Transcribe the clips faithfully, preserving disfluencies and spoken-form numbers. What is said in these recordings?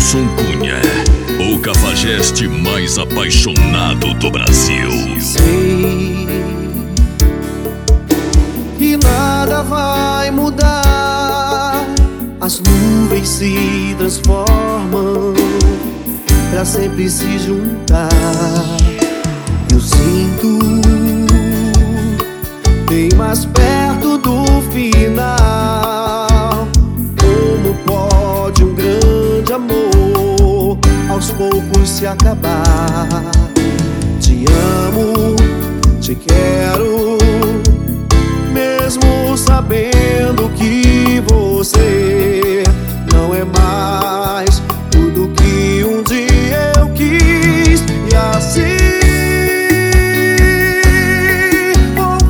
Edson Cunha, o cafajeste mais apaixonado do Brasil. Sei que nada vai mudar, as nuvens se transformam pra sempre se juntar. Eu sinto bem mais perto do final. Como pode um grande amor aos poucos se acabar? Te amo, te quero, mesmo sabendo que você não é mais tudo que um dia eu quis. E assim vou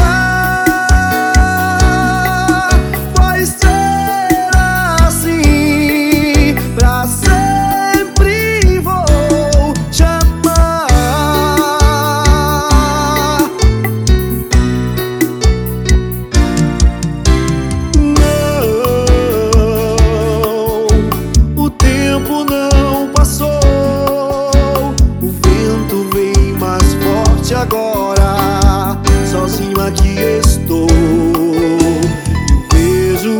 ficar, vai ser assim pra sempre, vou te amar. Não, o tempo não passou, o vento vem mais forte agora. Sozinho aqui estou e vejo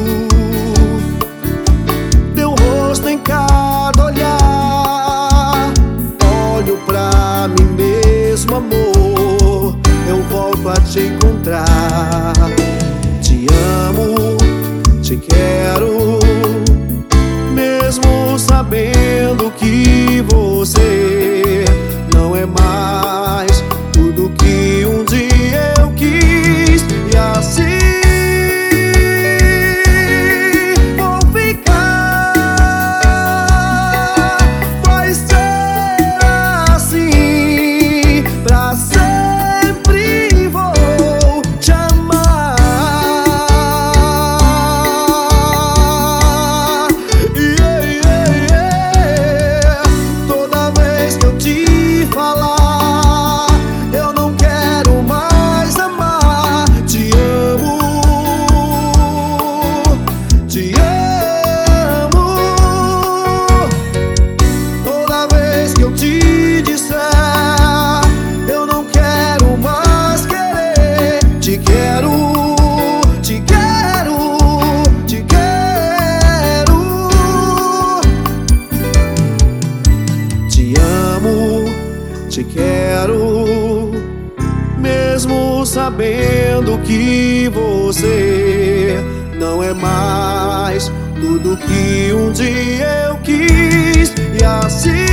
teu rosto em cada olhar. Olho pra mim mesmo, amor, eu volto a te encontrar. Te amo, te quero, mesmo sabendo que você não é mais tudo que um dia eu quis. E assim vou ficar, vai ser assim pra sempre, vou te amar. Yeah, yeah, yeah. Toda vez que eu te falar, eu não quero mais amar. Te amo, te amo. Toda vez que eu te disser, eu não quero mais querer. Te quero, te quero, te quero. Te amo, te quero, mesmo sabendo que você não é mais tudo que um dia eu quis. E assim